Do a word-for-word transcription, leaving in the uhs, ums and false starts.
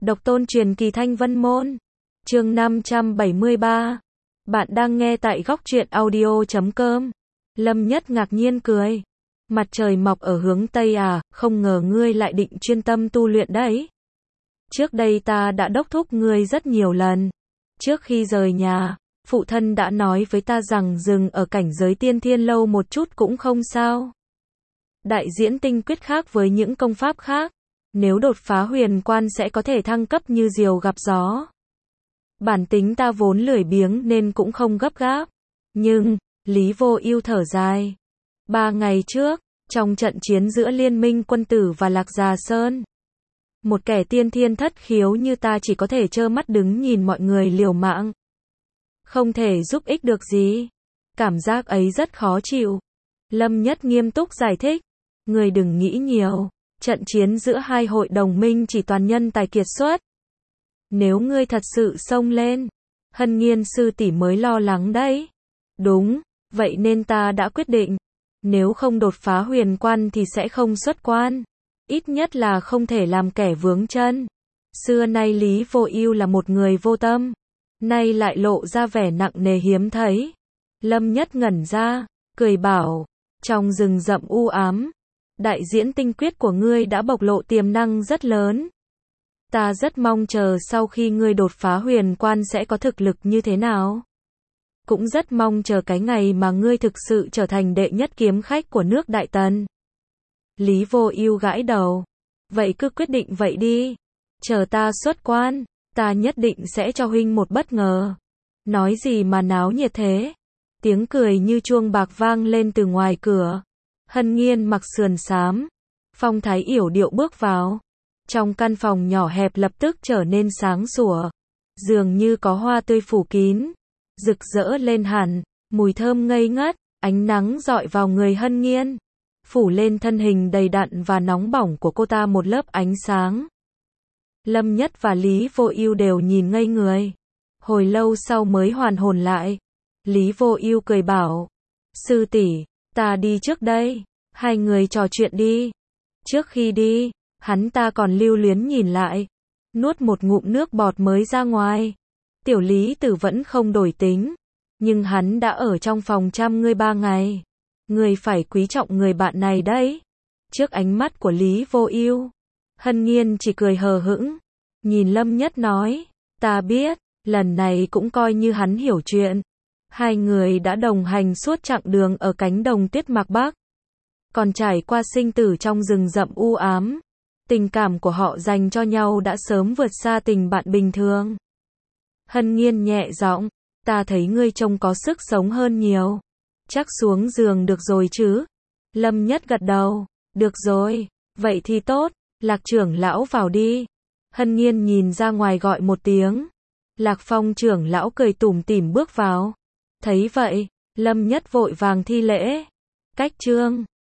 Độc tôn truyền kỳ Thanh Vân Môn. Chương năm trăm bảy mươi ba. Bạn đang nghe tại góc truyện audio chấm com. Lâm Nhất ngạc nhiên cười. Mặt trời mọc ở hướng Tây à, không ngờ ngươi lại định chuyên tâm tu luyện đấy. Trước đây ta đã đốc thúc ngươi rất nhiều lần. Trước khi rời nhà, phụ thân đã nói với ta rằng dừng ở cảnh giới tiên thiên lâu một chút cũng không sao. Đại diễn tinh quyết khác với những công pháp khác. Nếu đột phá huyền quan sẽ có thể thăng cấp như diều gặp gió. Bản tính ta vốn lười biếng nên cũng không gấp gáp. Nhưng, Lý Vô Ưu thở dài. Ba ngày trước, trong trận chiến giữa Liên minh quân tử và Lạc Già Sơn, một kẻ tiên thiên thất khiếu như ta chỉ có thể trơ mắt đứng nhìn mọi người liều mạng. Không thể giúp ích được gì. Cảm giác ấy rất khó chịu. Lâm Nhất nghiêm túc giải thích. Người đừng nghĩ nhiều. Trận chiến giữa hai hội đồng minh chỉ toàn nhân tài kiệt xuất. Nếu ngươi thật sự xông lên, Hân Nghiên sư tỷ mới lo lắng đấy. Đúng, vậy nên ta đã quyết định. Nếu không đột phá huyền quan thì sẽ không xuất quan. Ít nhất là không thể làm kẻ vướng chân. Xưa nay Lý Vô Ưu là một người vô tâm. Nay lại lộ ra vẻ nặng nề hiếm thấy. Lâm Nhất ngẩn ra, cười bảo. Trong rừng rậm u ám, đại diễn tinh quyết của ngươi đã bộc lộ tiềm năng rất lớn. Ta rất mong chờ sau khi ngươi đột phá huyền quan sẽ có thực lực như thế nào. Cũng rất mong chờ cái ngày mà ngươi thực sự trở thành đệ nhất kiếm khách của nước Đại Tần. Lý Vô Ưu gãi đầu. Vậy cứ quyết định vậy đi. Chờ ta xuất quan, ta nhất định sẽ cho huynh một bất ngờ. Nói gì mà náo nhiệt thế? Tiếng cười như chuông bạc vang lên từ ngoài cửa. Hân Nghiên mặc sườn xám, phong thái yểu điệu bước vào. Trong căn phòng nhỏ hẹp lập tức trở nên sáng sủa. Dường như có hoa tươi phủ kín, rực rỡ lên hẳn, mùi thơm ngây ngất, ánh nắng rọi vào người Hân Nghiên, phủ lên thân hình đầy đặn và nóng bỏng của cô ta một lớp ánh sáng. Lâm Nhất và Lý Vô Ưu đều nhìn ngây người. Hồi lâu sau mới hoàn hồn lại. Lý Vô Ưu cười bảo, sư tỷ, ta đi trước đây, hai người trò chuyện đi. Trước khi đi, hắn ta còn lưu luyến nhìn lại, nuốt một ngụm nước bọt mới ra ngoài. Tiểu Lý Tử vẫn không đổi tính, nhưng hắn đã ở trong phòng chăm ngươi ba ngày. Ngươi phải quý trọng người bạn này đấy. Trước ánh mắt của Lý Vô Ưu, Hân Nghiên chỉ cười hờ hững, nhìn Lâm Nhất nói, ta biết, lần này cũng coi như hắn hiểu chuyện. Hai người đã đồng hành suốt chặng đường ở cánh đồng tuyết mạc Bắc, còn trải qua sinh tử trong rừng rậm u ám. Tình cảm của họ dành cho nhau đã sớm vượt xa tình bạn bình thường. Hân Nghiên nhẹ giọng, ta thấy ngươi trông có sức sống hơn nhiều. Chắc xuống giường được rồi chứ? Lâm Nhất gật đầu, được rồi, vậy thì tốt, Lạc trưởng lão vào đi. Hân Nghiên nhìn ra ngoài gọi một tiếng. Lạc Phong trưởng lão cười tủm tỉm bước vào. Thấy vậy, Lâm Nhất vội vàng thi lễ. Cách chương